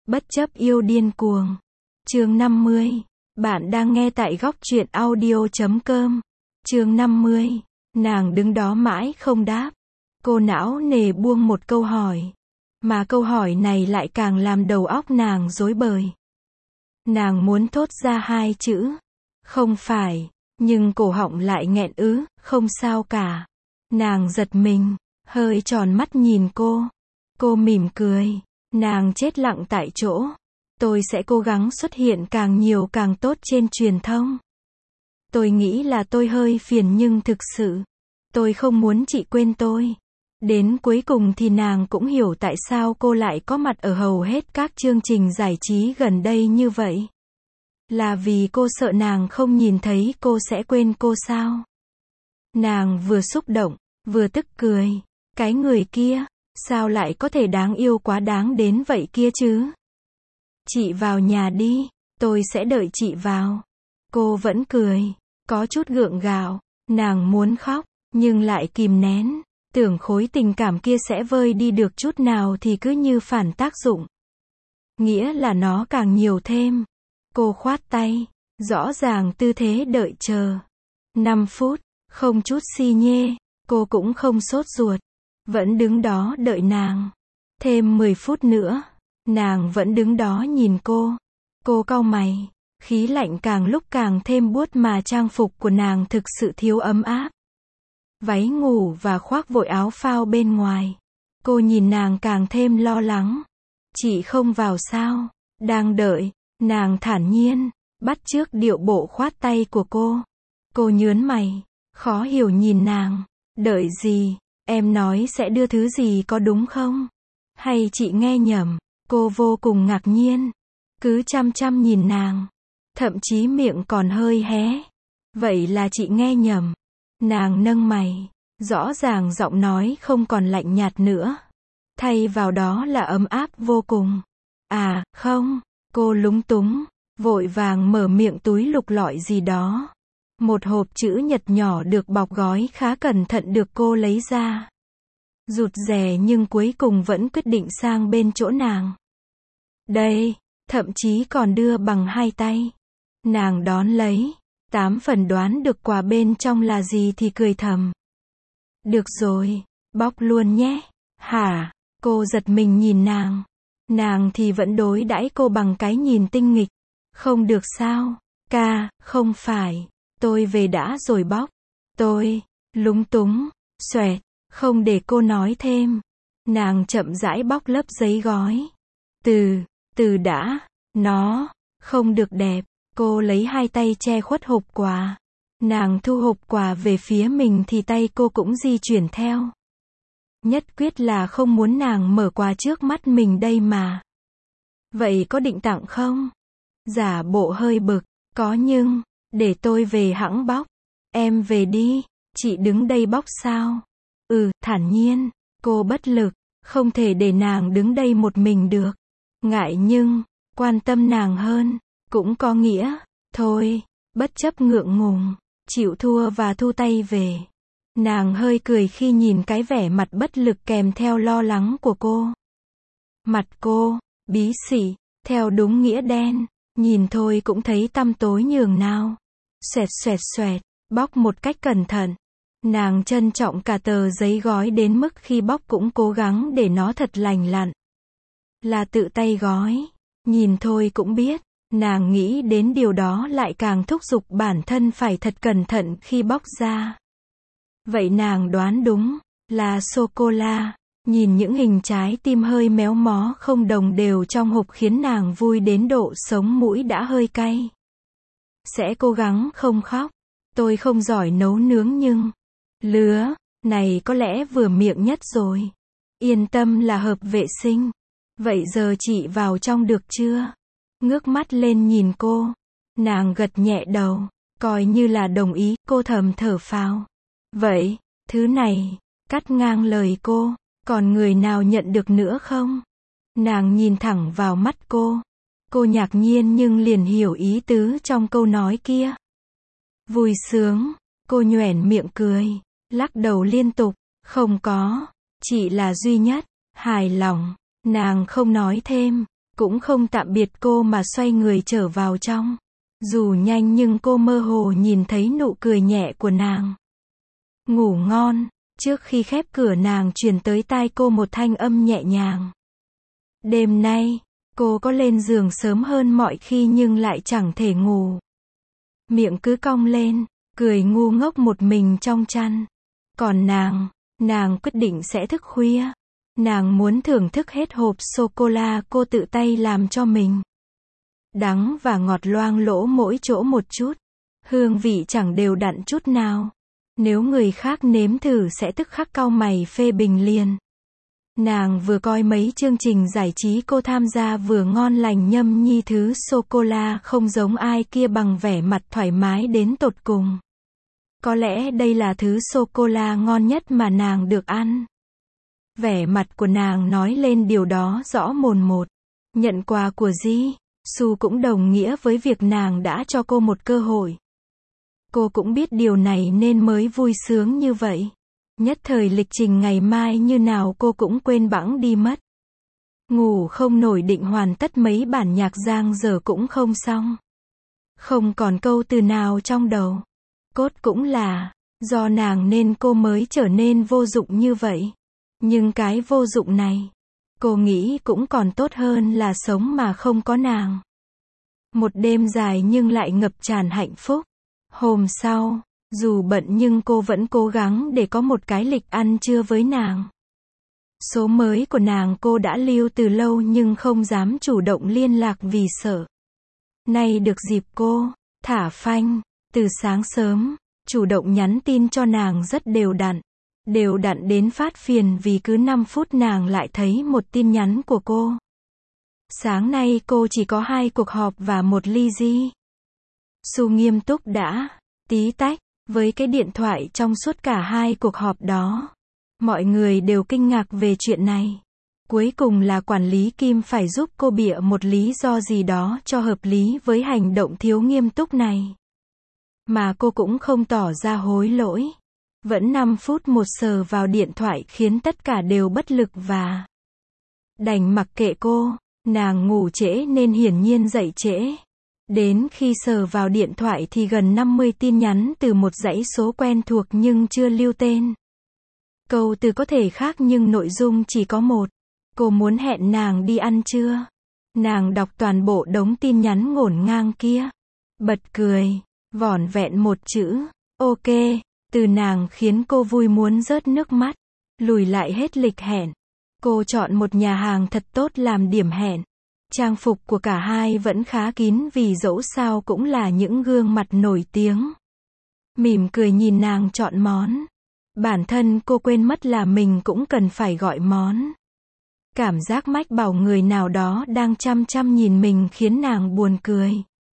Bất chấp yêu điên cuồng. Chương 50. Bạn đang nghe tại góc truyện audio.com. Chương 50. Nàng đứng đó mãi không đáp. Cô não nề buông một câu hỏi. Mà câu hỏi này lại càng làm đầu óc nàng rối bời. Nàng muốn thốt ra hai chữ. Không phải. Nhưng cổ họng lại nghẹn không sao cả. Nàng giật mình, hơi tròn mắt nhìn cô. Cô mỉm cười. Nàng chết lặng tại chỗ. Tôi sẽ cố gắng xuất hiện càng nhiều càng tốt trên truyền thông. Tôi nghĩ là tôi hơi phiền nhưng thực sự, tôi không muốn chị quên tôi. Đến cuối cùng thì nàng cũng hiểu tại sao cô lại có mặt ở hầu hết các chương trình giải trí gần đây như vậy. Là vì cô sợ nàng không nhìn thấy cô sẽ quên cô sao? Nàng vừa xúc động, vừa tức cười. Cái người kia, sao lại có thể đáng yêu quá đáng đến vậy kia chứ? Chị vào nhà đi, tôi sẽ đợi chị vào. Cô vẫn cười, có chút gượng gạo, nàng muốn khóc, nhưng lại kìm nén. Tưởng khối tình cảm kia sẽ vơi đi được chút nào thì cứ như phản tác dụng. Nghĩa là nó càng nhiều thêm. Cô khoát tay, rõ ràng tư thế đợi chờ. 5 phút, không chút xi nhê, cô cũng không sốt ruột. Vẫn đứng đó đợi nàng. Thêm 10 phút nữa, nàng vẫn đứng đó nhìn cô. Cô cau mày, khí lạnh càng lúc càng thêm buốt mà trang phục của nàng thực sự thiếu ấm áp. Váy ngủ và khoác vội áo phao bên ngoài. Cô nhìn nàng càng thêm lo lắng. Chị không vào sao? Đang đợi, nàng thản nhiên, bắt chước điệu bộ khoát tay của cô. Cô nhớn mày, khó hiểu nhìn nàng. Đợi gì? Em nói sẽ đưa thứ gì có đúng không? Hay chị nghe nhầm? Cô vô cùng ngạc nhiên. Cứ chăm chăm nhìn nàng. Thậm chí miệng còn hơi hé. Vậy là chị nghe nhầm. Nàng nâng mày. Rõ ràng giọng nói không còn lạnh nhạt nữa. Thay vào đó là ấm áp vô cùng. À, không. Cô lúng túng. Vội vàng mở miệng túi lục lọi gì đó. Một hộp chữ nhật nhỏ được bọc gói khá cẩn thận được cô lấy ra. Rụt rè nhưng cuối cùng vẫn quyết định sang bên chỗ nàng. Đây, thậm chí còn đưa bằng hai tay. Nàng đón lấy. 8 phần đoán được quà bên trong là gì thì cười thầm. Được rồi, bóc luôn nhé. Hả? Cô giật mình nhìn nàng. Nàng thì vẫn đối đãi cô bằng cái nhìn tinh nghịch. Không được sao? Ca, không phải. Tôi về đã rồi bóc. Tôi, lúng túng, xoẹt, không để cô nói thêm. Nàng chậm rãi bóc lớp giấy gói. Từ đã, nó, không được đẹp. Cô lấy hai tay che khuất hộp quà. Nàng thu hộp quà về phía mình thì tay cô cũng di chuyển theo. Nhất quyết là không muốn nàng mở quà trước mắt mình đây mà. Vậy có định tặng không? Giả bộ hơi bực. Có nhưng, để tôi về hẵng bóc. Em về đi, chị đứng đây bóc sao? Thản nhiên. Cô bất lực, không thể để nàng đứng đây một mình được. Ngại nhưng, quan tâm nàng hơn, cũng có nghĩa. Thôi, bất chấp ngượng ngùng, chịu thua và thu tay về. Nàng hơi cười khi nhìn cái vẻ mặt bất lực kèm theo lo lắng của cô. Mặt cô, bí xỉ, theo đúng nghĩa đen, nhìn thôi cũng thấy tăm tối nhường nào. Xoẹt xoẹt xoẹt, bóc một cách cẩn thận. Nàng trân trọng cả tờ giấy gói đến mức khi bóc cũng cố gắng để nó thật lành lặn. Là tự tay gói. Nhìn thôi cũng biết. Nàng nghĩ đến điều đó lại càng thúc giục bản thân phải thật cẩn thận khi bóc ra. Vậy nàng đoán đúng. Là sô-cô-la. Nhìn những hình trái tim hơi méo mó không đồng đều trong hộp khiến nàng vui đến độ sống mũi đã hơi cay. Sẽ cố gắng không khóc. Tôi không giỏi nấu nướng nhưng lứa này có lẽ vừa miệng nhất rồi. Yên tâm là hợp vệ sinh. Vậy giờ chị vào trong được chưa? Ngước mắt lên nhìn cô. Nàng gật nhẹ đầu. Coi như là đồng ý. Cô thầm thở phào. Vậy, thứ này, cắt ngang lời cô. Còn người nào nhận được nữa không? Nàng nhìn thẳng vào mắt cô. Cô ngạc nhiên nhưng liền hiểu ý tứ trong câu nói kia. Vui sướng. Cô nhoẻn miệng cười. Lắc đầu liên tục. Không có. Chị là duy nhất. Hài lòng. Nàng không nói thêm. cũng không tạm biệt cô mà xoay người trở vào trong. Dù nhanh nhưng cô mơ hồ nhìn thấy nụ cười nhẹ của nàng. Ngủ ngon. Trước khi khép cửa nàng truyền tới tai cô một thanh âm nhẹ nhàng. Đêm nay, cô có lên giường sớm hơn mọi khi nhưng lại chẳng thể ngủ. Miệng cứ cong lên, cười ngu ngốc một mình trong chăn. Còn nàng quyết định sẽ thức khuya. Nàng muốn thưởng thức hết hộp sô-cô-la cô tự tay làm cho mình. Đắng và ngọt loang lỗ mỗi chỗ một chút. Hương vị chẳng đều đặn chút nào. Nếu người khác nếm thử sẽ tức khắc cau mày phê bình liền. Nàng vừa coi mấy chương trình giải trí cô tham gia vừa ngon lành nhâm nhi thứ sô-cô-la không giống ai kia bằng vẻ mặt thoải mái đến tột cùng. Có lẽ đây là thứ sô-cô-la ngon nhất mà nàng được ăn. Vẻ mặt của nàng nói lên điều đó rõ mồn một. Nhận quà của Jisoo cũng đồng nghĩa với việc nàng đã cho cô một cơ hội. Cô cũng biết điều này nên mới vui sướng như vậy. Nhất thời lịch trình ngày mai như nào cô cũng quên bẵng đi mất. Ngủ không nổi định hoàn tất mấy bản nhạc giang dở cũng không xong. Không còn câu từ nào trong đầu. Cốt cũng là, do nàng nên cô mới trở nên vô dụng như vậy. Nhưng cái vô dụng này, cô nghĩ cũng còn tốt hơn là sống mà không có nàng. Một đêm dài nhưng lại ngập tràn hạnh phúc. Hôm sau, dù bận nhưng cô vẫn cố gắng để có một cái lịch ăn trưa với nàng. Số mới của nàng cô đã lưu từ lâu nhưng không dám chủ động liên lạc vì sợ. Nay được dịp cô, thả phanh, từ sáng sớm, chủ động nhắn tin cho nàng rất đều đặn. Đều đặn đến phát phiền vì cứ 5 phút nàng lại thấy một tin nhắn của cô. Sáng nay cô chỉ có 2 cuộc họp và một ly Jisoo nghiêm túc đã, tí tách, với cái điện thoại trong suốt cả 2 cuộc họp đó. Mọi người đều kinh ngạc về chuyện này. Cuối cùng là quản lý Kim phải giúp cô bịa một lý do gì đó cho hợp lý với hành động thiếu nghiêm túc này. Mà cô cũng không tỏ ra hối lỗi. Vẫn 5 phút một sờ vào điện thoại khiến tất cả đều bất lực và đành mặc kệ cô. Nàng ngủ trễ nên hiển nhiên dậy trễ. Đến khi sờ vào điện thoại thì gần 50 tin nhắn từ một dãy số quen thuộc nhưng chưa lưu tên. Câu từ có thể khác nhưng nội dung chỉ có một. Cô muốn hẹn nàng đi ăn trưa. Nàng đọc toàn bộ đống tin nhắn ngổn ngang kia. Bật cười, vỏn vẹn một chữ, ok, từ nàng khiến cô vui muốn rớt nước mắt. Lùi lại hết lịch hẹn. Cô chọn một nhà hàng thật tốt làm điểm hẹn. Trang phục của cả hai vẫn khá kín vì dẫu sao cũng là những gương mặt nổi tiếng. Mỉm cười nhìn nàng chọn món. Bản thân cô quên mất là mình cũng cần phải gọi món. Cảm giác mách bảo người nào đó đang chăm chăm nhìn mình khiến nàng buồn cười.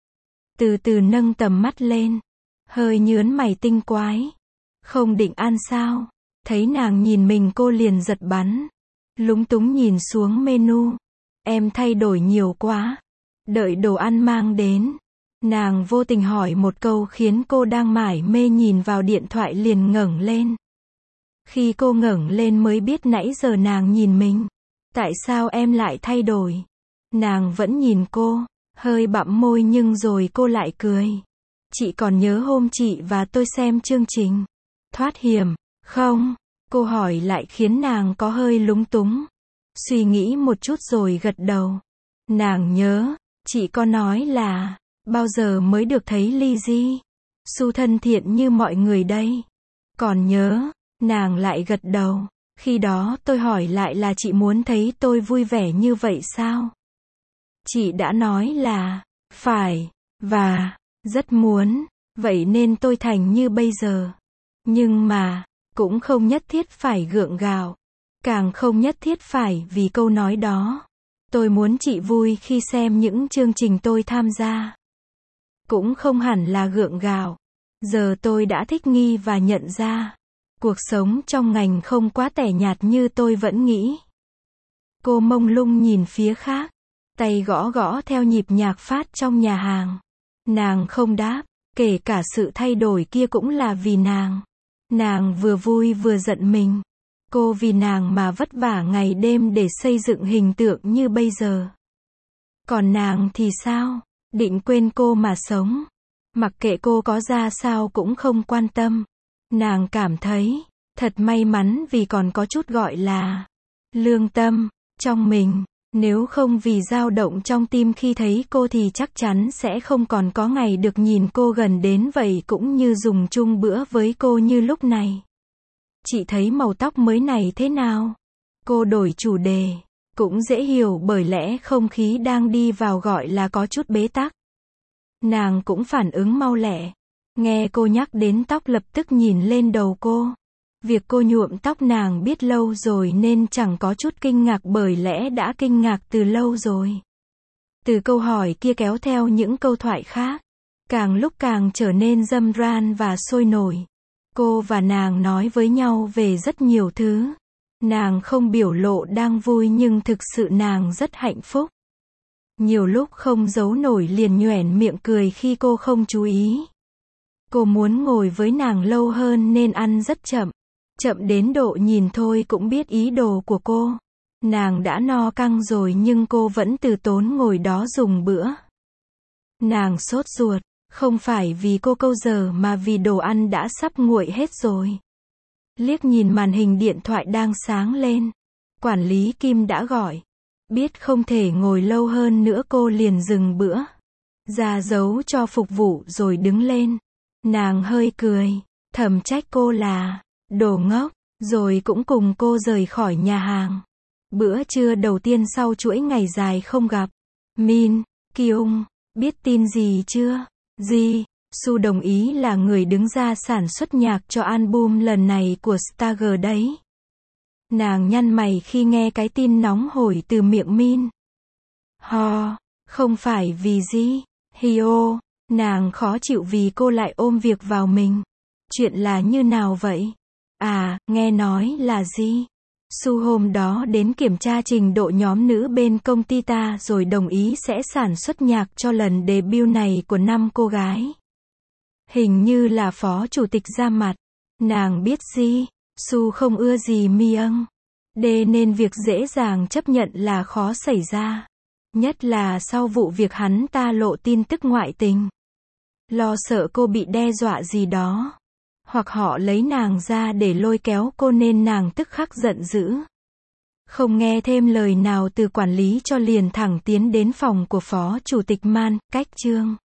Từ từ nâng tầm mắt lên. Hơi nhớn mày tinh quái. Không định ăn sao? Thấy nàng nhìn mình cô liền giật bắn. Lúng túng nhìn xuống menu. Em thay đổi nhiều quá. Đợi đồ ăn mang đến. Nàng vô tình hỏi một câu khiến cô đang mải mê nhìn vào điện thoại liền ngẩng lên. Khi cô ngẩng lên mới biết nãy giờ nàng nhìn mình. Tại sao em lại thay đổi? Nàng vẫn nhìn cô, hơi bặm môi nhưng rồi cô lại cười. Chị còn nhớ hôm chị và tôi xem chương trình Thoát Hiểm, không? Cô hỏi lại khiến nàng có hơi lúng túng. Suy nghĩ một chút rồi gật đầu. Nàng nhớ, chị có nói là, bao giờ mới được thấy Ly Jisoo thân thiện như mọi người đây? Còn nhớ, nàng lại gật đầu. Khi đó tôi hỏi lại là chị muốn thấy tôi vui vẻ như vậy sao? Chị đã nói là, phải, và, rất muốn, vậy nên tôi thành như bây giờ. Nhưng mà, cũng không nhất thiết phải gượng gạo. Càng không nhất thiết phải vì câu nói đó. Tôi muốn chị vui khi xem những chương trình tôi tham gia. Cũng không hẳn là gượng gạo. Giờ tôi đã thích nghi và nhận ra. Cuộc sống trong ngành không quá tẻ nhạt như tôi vẫn nghĩ. Cô mông lung nhìn phía khác. Tay gõ gõ theo nhịp nhạc phát trong nhà hàng. Nàng không đáp. Kể cả sự thay đổi kia cũng là vì nàng. Nàng vừa vui vừa giận mình. Cô vì nàng mà vất vả ngày đêm để xây dựng hình tượng như bây giờ. Còn nàng thì sao? Định quên cô mà sống. Mặc kệ cô có ra sao cũng không quan tâm. Nàng cảm thấy thật may mắn vì còn có chút gọi là lương tâm trong mình. Nếu không vì dao động trong tim khi thấy cô thì chắc chắn sẽ không còn có ngày được nhìn cô gần đến vậy cũng như dùng chung bữa với cô như lúc này. Chị thấy màu tóc mới này thế nào? Cô đổi chủ đề. Cũng dễ hiểu bởi lẽ không khí đang đi vào gọi là có chút bế tắc. Nàng cũng phản ứng mau lẹ. Nghe cô nhắc đến tóc lập tức nhìn lên đầu cô. Việc cô nhuộm tóc nàng biết lâu rồi nên chẳng có chút kinh ngạc bởi lẽ đã kinh ngạc từ lâu rồi. Từ câu hỏi kia kéo theo những câu thoại khác. Càng lúc càng trở nên râm ran và sôi nổi. Cô và nàng nói với nhau về rất nhiều thứ. Nàng không biểu lộ đang vui nhưng thực sự nàng rất hạnh phúc. Nhiều lúc không giấu nổi liền nhoẻn miệng cười khi cô không chú ý. Cô muốn ngồi với nàng lâu hơn nên ăn rất chậm. Chậm đến độ nhìn thôi cũng biết ý đồ của cô. Nàng đã no căng rồi nhưng cô vẫn từ tốn ngồi đó dùng bữa. Nàng sốt ruột, không phải vì cô câu giờ mà vì đồ ăn đã sắp nguội hết rồi. Liếc nhìn màn hình điện thoại đang sáng lên. Quản lý Kim đã gọi. Biết không thể ngồi lâu hơn nữa cô liền dừng bữa. Ra dấu cho phục vụ rồi đứng lên. Nàng hơi cười, thầm trách cô là đồ ngốc, rồi cũng cùng cô rời khỏi nhà hàng. Bữa trưa đầu tiên sau chuỗi ngày dài không gặp. Min, Kyung, biết tin gì chưa? Ji, Su đồng ý là người đứng ra sản xuất nhạc cho album lần này của Stargirl đấy. Nàng nhăn mày khi nghe cái tin nóng hổi từ miệng Min. Không phải vì Ji, Hyo, nàng khó chịu vì cô lại ôm việc vào mình. Chuyện là như nào vậy? Nghe nói là Ji. Su hôm đó đến kiểm tra trình độ nhóm nữ bên công ty ta rồi đồng ý sẽ sản xuất nhạc cho lần debut này của 5 cô gái. Hình như là phó chủ tịch ra mặt. Nàng biết Ji, Su không ưa gì Myung. Nên việc dễ dàng chấp nhận là khó xảy ra. Nhất là sau vụ việc hắn ta lộ tin tức ngoại tình. Lo sợ cô bị đe dọa gì đó. Hoặc họ lấy nàng ra để lôi kéo cô nên nàng tức khắc giận dữ. Không nghe thêm lời nào từ quản lý cho liền thẳng tiến đến phòng của phó chủ tịch Man, cách Trương.